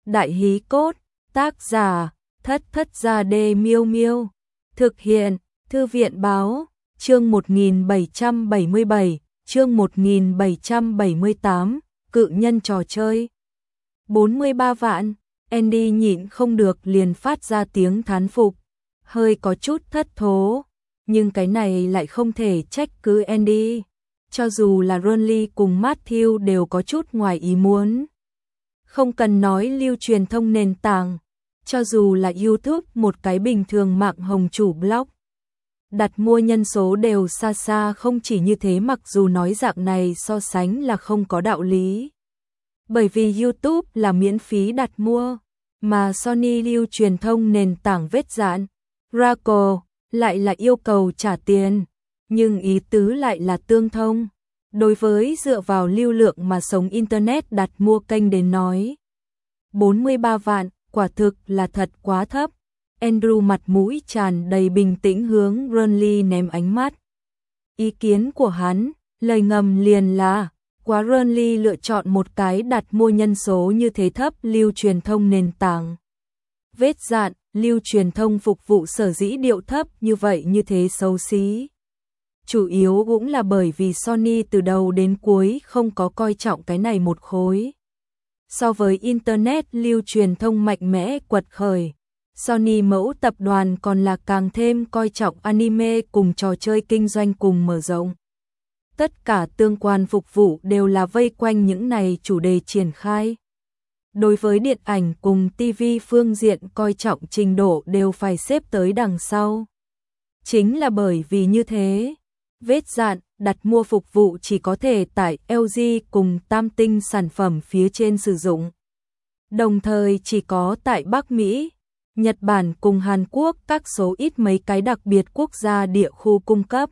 Đại hí cốt, tác giả, Thất Thất Gia Đê Miêu Miêu. Thực hiện, Thư viện báo, chương 1777, chương 1778, cự nhân trò chơi. 43 vạn, Andy nhịn không được liền phát ra tiếng thán phục, hơi có chút thất thố, nhưng cái này lại không thể trách cứ Andy. Cho dù là Ronly cùng Matthew đều có chút ngoài ý muốn. Không cần nói lưu truyền thông nền tảng, cho dù là YouTube một cái bình thường mạng hồng chủ blog. Đặt mua nhân số đều xa xa không chỉ như thế, mặc dù nói dạng này so sánh là không có đạo lý. Bởi vì YouTube là miễn phí đặt mua, mà Sony lưu truyền thông nền tảng vết dạn, Raco, lại là yêu cầu trả tiền, nhưng ý tứ lại là tương thông. Đối với dựa vào lưu lượng mà sống Internet đặt mua kênh đến nói, 43 vạn, quả thực là thật quá thấp. Andrew mặt mũi tràn đầy bình tĩnh hướng Ronly ném ánh mắt. Ý kiến của hắn, lời ngầm liền là, quá Ronly lựa chọn một cái đặt mua nhân số như thế thấp lưu truyền thông nền tảng. Vết dạn, lưu truyền thông phục vụ sở dĩ điệu thấp như vậy như thế xấu xí. Chủ yếu cũng là bởi vì Sony từ đầu đến cuối không có coi trọng cái này một khối. So với Internet lưu truyền thông mạnh mẽ quật khởi, Sony mẫu tập đoàn còn là càng thêm coi trọng anime cùng trò chơi kinh doanh cùng mở rộng. Tất cả tương quan phục vụ đều là vây quanh những này chủ đề triển khai. Đối với điện ảnh cùng TV phương diện coi trọng trình độ đều phải xếp tới đằng sau. Chính là bởi vì như thế, vết dạn, đặt mua phục vụ chỉ có thể tại LG cùng Tam Tinh sản phẩm phía trên sử dụng. Đồng thời chỉ có tại Bắc Mỹ, Nhật Bản cùng Hàn Quốc các số ít mấy cái đặc biệt quốc gia địa khu cung cấp.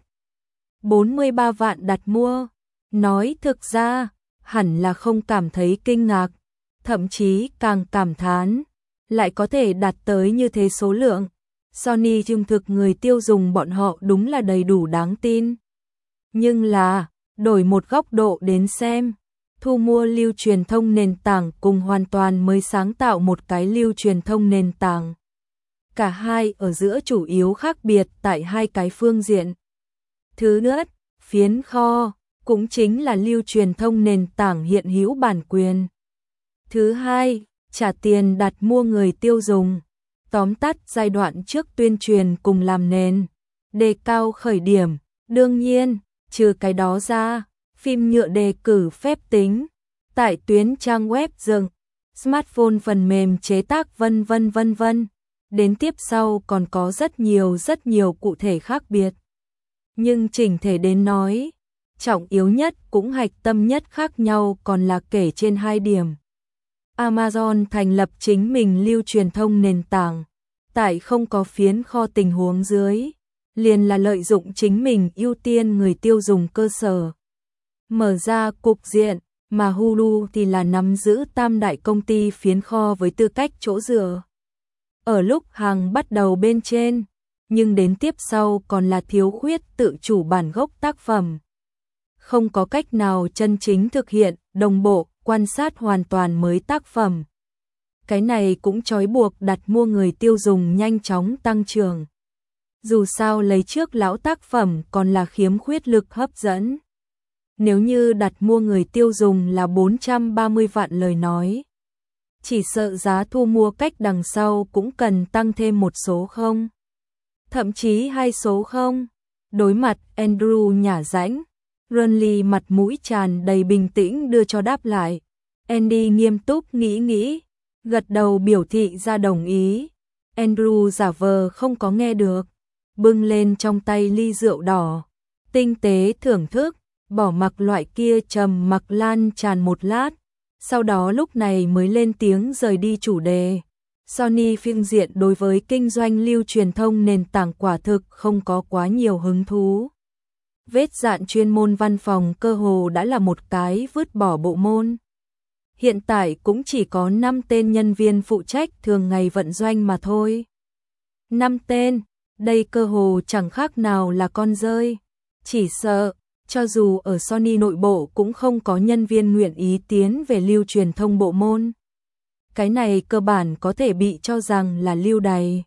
43 vạn đặt mua, nói thực ra, hẳn là không cảm thấy kinh ngạc, thậm chí càng cảm thán, lại có thể đạt tới như thế số lượng. Sony trung thực người tiêu dùng bọn họ đúng là đầy đủ đáng tin. Nhưng là, đổi một góc độ đến xem, thu mua lưu truyền thông nền tảng cùng hoàn toàn mới sáng tạo một cái lưu truyền thông nền tảng. Cả hai ở giữa chủ yếu khác biệt tại hai cái phương diện. Thứ nhất, phiến kho, cũng chính là lưu truyền thông nền tảng hiện hữu bản quyền. Thứ hai, trả tiền đặt mua người tiêu dùng. Tóm tắt giai đoạn trước tuyên truyền cùng làm nền, đề cao khởi điểm, đương nhiên, trừ cái đó ra, phim nhựa đề cử phép tính, tải tuyến trang web dựng, smartphone phần mềm chế tác vân vân. Đến tiếp sau còn có rất nhiều cụ thể khác biệt. Nhưng chỉnh thể đến nói, trọng yếu nhất cũng hạch tâm nhất khác nhau còn là kể trên hai điểm. Amazon thành lập chính mình lưu truyền thông nền tảng, tại không có phiến kho tình huống dưới, liền là lợi dụng chính mình ưu tiên người tiêu dùng cơ sở. Mở ra cục diện, mà Hulu thì là nắm giữ tam đại công ty phiến kho với tư cách chỗ dựa. Ở lúc hàng bắt đầu bên trên, nhưng đến tiếp sau còn là thiếu khuyết tự chủ bản gốc tác phẩm. Không có cách nào chân chính thực hiện, đồng bộ, quan sát hoàn toàn mới tác phẩm. Cái này cũng trói buộc đặt mua người tiêu dùng nhanh chóng tăng trưởng. Dù sao lấy trước lão tác phẩm còn là khiếm khuyết lực hấp dẫn. Nếu như đặt mua người tiêu dùng là 430 vạn lời nói, chỉ sợ giá thu mua cách đằng sau cũng cần tăng thêm một số không. Thậm chí hai số không. Đối mặt Andrew nhả rãnh, Ronly mặt mũi tràn đầy bình tĩnh đưa cho đáp lại. Andy nghiêm túc nghĩ, gật đầu biểu thị ra đồng ý. Andrew giả vờ không có nghe được, bưng lên trong tay ly rượu đỏ, tinh tế thưởng thức, bỏ mặc loại kia trầm mặc lan tràn một lát, sau đó lúc này mới lên tiếng rời đi chủ đề. Sony phiên diện đối với kinh doanh lưu truyền thông nền tảng quả thực không có quá nhiều hứng thú. Vết dạn chuyên môn văn phòng cơ hồ đã là một cái vứt bỏ bộ môn. Hiện tại cũng chỉ có 5 tên nhân viên phụ trách thường ngày vận doanh mà thôi. 5 tên, đây cơ hồ chẳng khác nào là con rơi. Chỉ sợ, cho dù ở Sony nội bộ cũng không có nhân viên nguyện ý tiến về lưu truyền thông bộ môn. cái này cơ bản có thể bị cho rằng là lưu đày.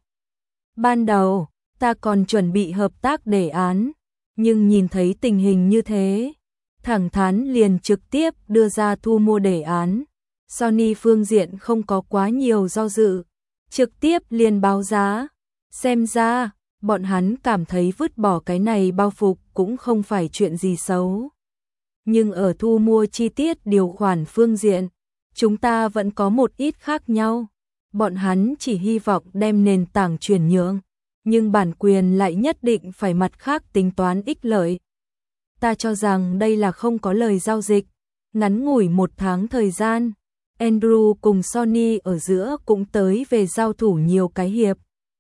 Ban đầu, ta còn chuẩn bị hợp tác đề án, nhưng nhìn thấy tình hình như thế, thẳng thắn liền trực tiếp đưa ra thu mua đề án. Sony phương diện không có quá nhiều do dự, trực tiếp liền báo giá. Xem ra, bọn hắn cảm thấy vứt bỏ cái này bao phục cũng không phải chuyện gì xấu. Nhưng ở thu mua chi tiết điều khoản phương diện, chúng ta vẫn có một ít khác nhau. Bọn hắn chỉ hy vọng đem nền tảng chuyển nhượng, nhưng bản quyền lại nhất định phải mặt khác tính toán ích lợi. Ta cho rằng đây là không có lời giao dịch. Ngắn ngủi 1 tháng thời gian, Andrew cùng Sony ở giữa cũng tới về giao thủ nhiều cái hiệp.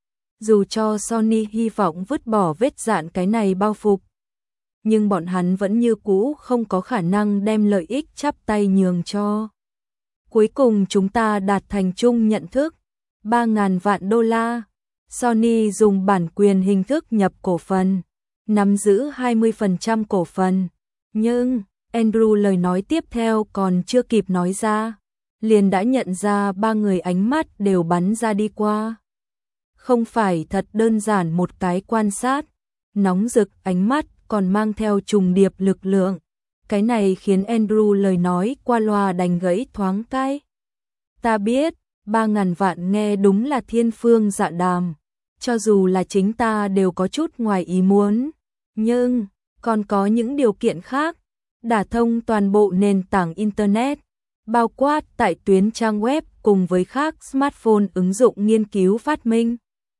Dù cho Sony hy vọng vứt bỏ vết dạn cái này bao phục, nhưng bọn hắn vẫn như cũ không có khả năng đem lợi ích chắp tay nhường cho. Cuối cùng chúng ta đạt thành chung nhận thức, 3.000 vạn đô la. Sony dùng bản quyền hình thức nhập cổ phần, nắm giữ 20% cổ phần. Nhưng, Andrew lời nói tiếp theo còn chưa kịp nói ra, liền đã nhận ra 3 người ánh mắt đều bắn ra đi qua. Không phải thật đơn giản một cái quan sát, nóng rực ánh mắt còn mang theo trùng điệp lực lượng. Cái này khiến Andrew lời nói qua loa đành gãy thoáng cái. Ta biết, 3.000 vạn nghe đúng là thiên phương dạ đàm, cho dù là chính ta đều có chút ngoài ý muốn, nhưng còn có những điều kiện khác, đả thông toàn bộ nền tảng Internet, bao quát tại tuyến trang web cùng với khác smartphone ứng dụng nghiên cứu phát minh.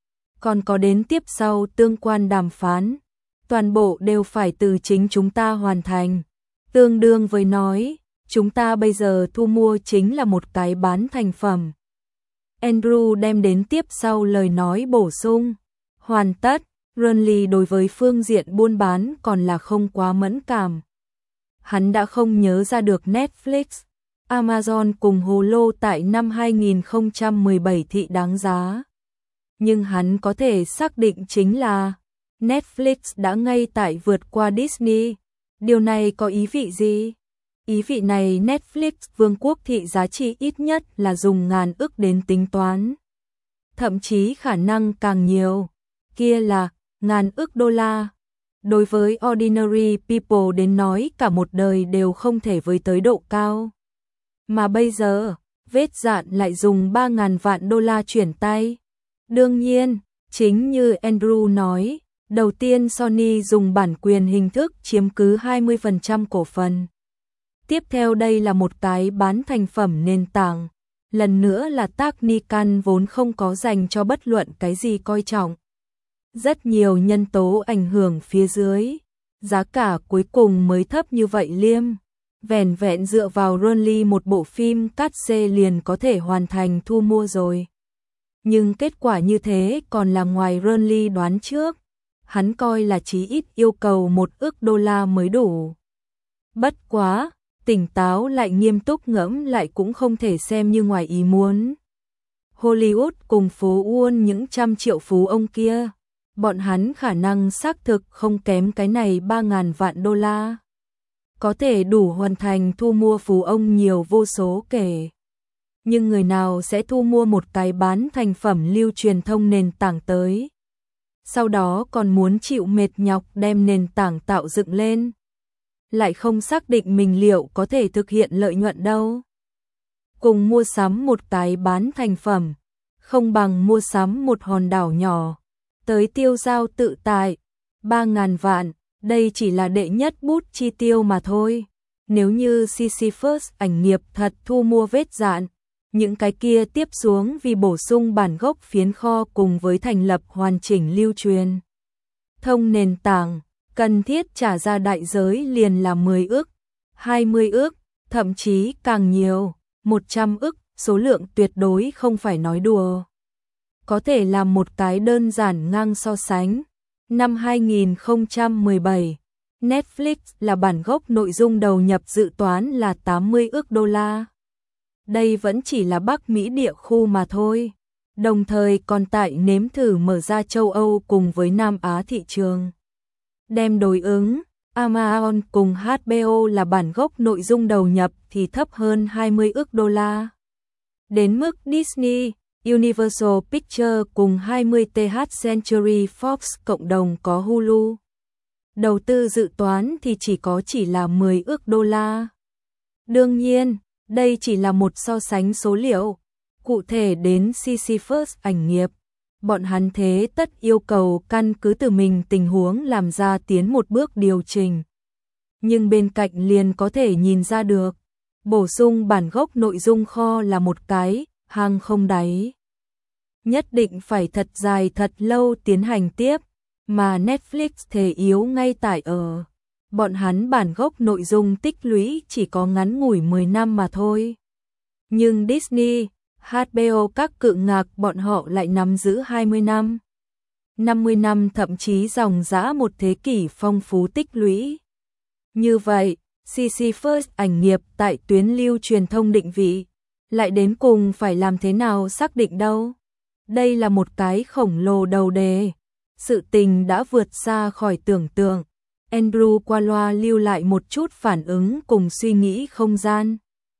Còn có đến tiếp sau tương quan đàm phán, toàn bộ đều phải từ chính chúng ta hoàn thành. Tương đương với nói, chúng ta bây giờ thu mua chính là một cái bán thành phẩm. Andrew đem đến tiếp sau lời nói bổ sung. Hoàn tất, Burnley đối với phương diện buôn bán còn là không quá mẫn cảm. Hắn đã không nhớ ra được Netflix, Amazon cùng Hulu tại năm 2017 thị đáng giá. Nhưng hắn có thể xác định chính là Netflix đã ngay tại vượt qua Disney. Điều này có ý vị gì? Ý vị này Netflix vương quốc thị giá trị ít nhất là dùng ngàn ức đến tính toán. Thậm chí khả năng càng nhiều. Kia là ngàn ức đô la. Đối với ordinary people đến nói cả một đời đều không thể với tới độ cao. Mà bây giờ, vết dạn lại dùng 3.000 vạn đô la chuyển tay. Đương nhiên, chính như Andrew nói, đầu tiên Sony dùng bản quyền hình thức chiếm cứ 20% cổ phần. Tiếp theo đây là một cái bán thành phẩm nền tảng. Lần nữa là Technican vốn không có dành cho bất luận cái gì coi trọng. Rất nhiều nhân tố ảnh hưởng phía dưới. Giá cả cuối cùng mới thấp như vậy liêm. Vẻn vẹn dựa vào Burnley một bộ phim cắt xê liền có thể hoàn thành thu mua rồi. Nhưng kết quả như thế còn là ngoài Burnley đoán trước. Hắn coi là chí ít yêu cầu 1 ức đô la mới đủ. Bất quá, tỉnh táo lại nghiêm túc ngẫm lại cũng không thể xem như ngoài ý muốn. Hollywood cùng phố Wall những trăm triệu phú ông kia, bọn hắn khả năng xác thực không kém cái này 3.000 vạn đô la. Có thể đủ hoàn thành thu mua phú ông nhiều vô số kể. Nhưng người nào sẽ thu mua một cái bán thành phẩm lưu truyền thông nền tảng tới? Sau đó còn muốn chịu mệt nhọc đem nền tảng tạo dựng lên. Lại không xác định mình liệu có thể thực hiện lợi nhuận đâu. Cùng mua sắm một cái bán thành phẩm, không bằng mua sắm một hòn đảo nhỏ, tới tiêu giao tự tại. 3.000 vạn, đây chỉ là đệ nhất bút chi tiêu mà thôi. Nếu như Sisyphus ảnh nghiệp thật thu mua vết dạn, những cái kia tiếp xuống vì bổ sung bản gốc phiến kho cùng với thành lập hoàn chỉnh lưu truyền thông nền tảng, cần thiết trả ra đại giới liền là 10 ức, 20 ức, thậm chí càng nhiều, 100 ức, số lượng tuyệt đối không phải nói đùa. Có thể làm một cái đơn giản ngang so sánh. Năm 2017, Netflix là bản gốc nội dung đầu nhập dự toán là 80 ức đô la. Đây vẫn chỉ là Bắc Mỹ địa khu mà thôi. Đồng thời còn tại nếm thử mở ra châu Âu cùng với Nam Á thị trường. Đem đối ứng, Amazon cùng HBO là bản gốc nội dung đầu nhập thì thấp hơn 20 ức đô la. Đến mức Disney, Universal Pictures cùng 20th Century Fox cộng đồng có Hulu. Đầu tư dự toán thì chỉ là 10 ức đô la. Đương nhiên, đây chỉ là một so sánh số liệu. Cụ thể đến Sisyphus ảnh nghiệp, bọn hắn thế tất yêu cầu căn cứ từ mình tình huống làm ra tiến một bước điều chỉnh. Nhưng bên cạnh liền có thể nhìn ra được, bổ sung bản gốc nội dung kho là một cái hang không đáy. Nhất định phải thật dài thật lâu tiến hành tiếp, mà Netflix thể yếu ngay tại ở. Bọn hắn bản gốc nội dung tích lũy chỉ có ngắn ngủi 10 năm mà thôi. Nhưng Disney, HBO các cự ngạc bọn họ lại nắm giữ 20 năm, 50 năm thậm chí dòng dã một thế kỷ phong phú tích lũy. Như vậy, Sisyphus ảnh nghiệp tại tuyến lưu truyền thông định vị, lại đến cùng phải làm thế nào xác định đâu? Đây là một cái khổng lồ đầu đề. Sự tình đã vượt xa khỏi tưởng tượng. Andrew qua loa lưu lại một chút phản ứng cùng suy nghĩ không gian.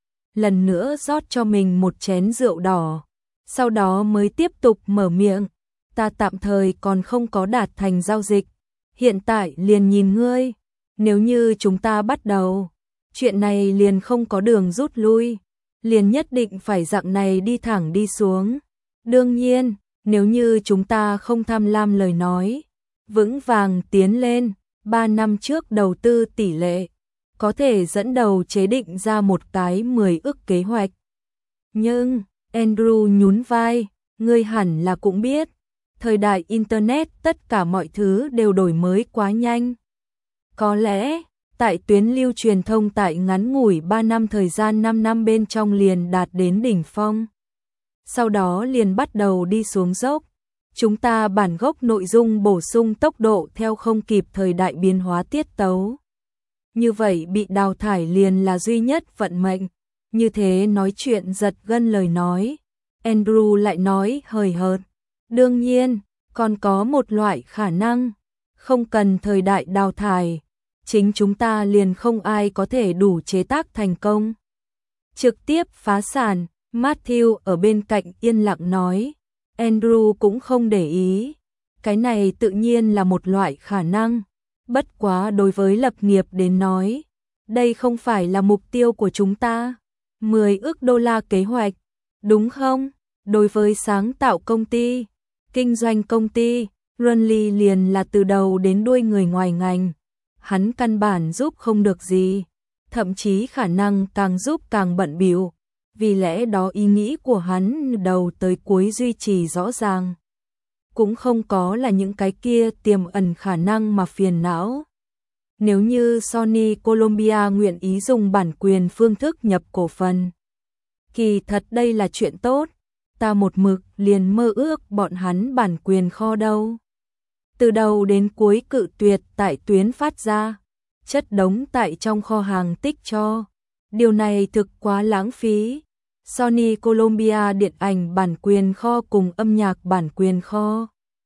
Lần nữa rót cho mình một chén rượu đỏ. Sau đó mới tiếp tục mở miệng. Ta tạm thời còn không có đạt thành giao dịch. Hiện tại liền nhìn ngươi. Nếu như chúng ta bắt đầu, chuyện này liền không có đường rút lui. Liền nhất định phải dạng này đi thẳng đi xuống. Đương nhiên, nếu như chúng ta không tham lam lời nói, vững vàng tiến lên, 3 năm trước đầu tư tỷ lệ, có thể dẫn đầu chế định ra một cái 10 ức kế hoạch. Nhưng, Andrew nhún vai, ngươi hẳn là cũng biết, thời đại Internet tất cả mọi thứ đều đổi mới quá nhanh. Có lẽ, tại tuyến lưu truyền thông tại ngắn ngủi 3 năm thời gian 5 năm bên trong liền đạt đến đỉnh phong. Sau đó liền bắt đầu đi xuống dốc. Chúng ta bản gốc nội dung bổ sung tốc độ theo không kịp thời đại biến hóa tiết tấu. Như vậy bị đào thải liền là duy nhất vận mệnh. Như thế nói chuyện giật gân lời nói. Andrew lại nói hời hợt. Đương nhiên, còn có một loại khả năng. Không cần thời đại đào thải. Chính chúng ta liền không ai có thể đủ chế tác thành công. Trực tiếp phá sản. Matthew ở bên cạnh yên lặng nói. Andrew cũng không để ý. Cái này tự nhiên là một loại khả năng. Bất quá đối với lập nghiệp đến nói, đây không phải là mục tiêu của chúng ta. 10 ức đô la kế hoạch, đúng không? Đối với sáng tạo công ty, kinh doanh công ty, Runley liền là từ đầu đến đuôi người ngoài ngành. Hắn căn bản giúp không được gì, thậm chí khả năng càng giúp càng bận bịu. Vì lẽ đó ý nghĩ của hắn đầu tới cuối duy trì rõ ràng. Cũng không có là những cái kia tiềm ẩn khả năng mà phiền não. Nếu như Sony Columbia nguyện ý dùng bản quyền phương thức nhập cổ phần. Kỳ thật đây là chuyện tốt, ta một mực liền mơ ước bọn hắn bản quyền kho đâu. Từ đầu đến cuối cự tuyệt tại tuyến phát ra, chất đống tại trong kho hàng tích cho. Điều này thực quá lãng phí. Sony Columbia điện ảnh bản quyền kho cùng âm nhạc bản quyền kho.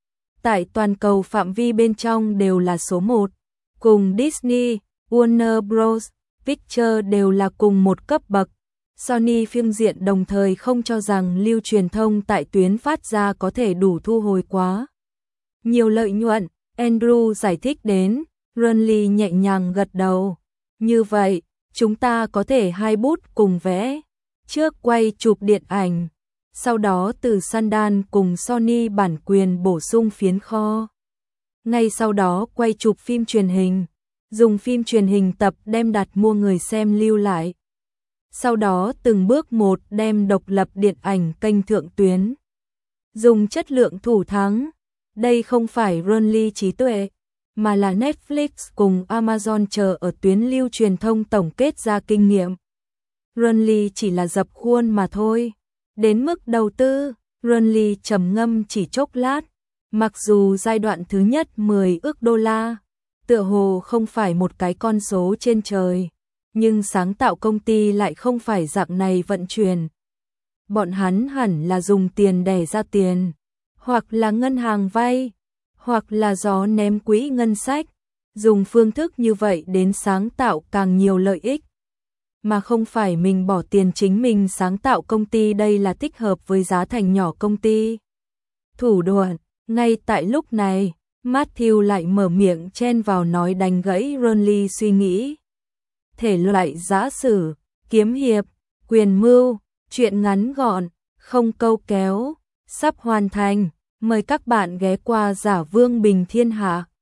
Tại toàn cầu phạm vi bên trong đều là số 1. Cùng Disney, Warner Bros, Pictures đều là cùng một cấp bậc. Sony phiên diện đồng thời không cho rằng lưu truyền thông tại tuyến phát ra có thể đủ thu hồi quá nhiều lợi nhuận. Andrew giải thích đến, Runley nhẹ nhàng gật đầu. Như vậy, chúng ta có thể hai bút cùng vẽ. Trước quay chụp điện ảnh, sau đó từ Sundance cùng Sony bản quyền bổ sung phiến kho. Ngay sau đó quay chụp phim truyền hình, dùng phim truyền hình tập đem đặt mua người xem lưu lại. Sau đó từng bước một đem độc lập điện ảnh kênh thượng tuyến. Dùng chất lượng thủ thắng, đây không phải Runley trí tuệ, mà là Netflix cùng Amazon chờ ở tuyến lưu truyền thông tổng kết ra kinh nghiệm. Runley chỉ là dập khuôn mà thôi. Đến mức đầu tư, Runley trầm ngâm chỉ chốc lát. Mặc dù giai đoạn thứ nhất 10 ức đô la, tựa hồ không phải một cái con số trên trời, nhưng sáng tạo công ty lại không phải dạng này vận chuyển. Bọn hắn hẳn là dùng tiền đẻ ra tiền, hoặc là ngân hàng vay, hoặc là gió ném quỹ ngân sách, dùng phương thức như vậy đến sáng tạo càng nhiều lợi ích. mà không phải mình bỏ tiền chính mình sáng tạo công ty, đây là thích hợp với giá thành nhỏ công ty. Thủ đoạn, ngay tại lúc này, Matthew lại mở miệng chen vào nói đánh gãy Ronly suy nghĩ. Thể loại giã sử, kiếm hiệp, quyền mưu, truyện ngắn gọn, không câu kéo, sắp hoàn thành. Mời các bạn ghé qua Giả Vương Bình Thiên Hạ.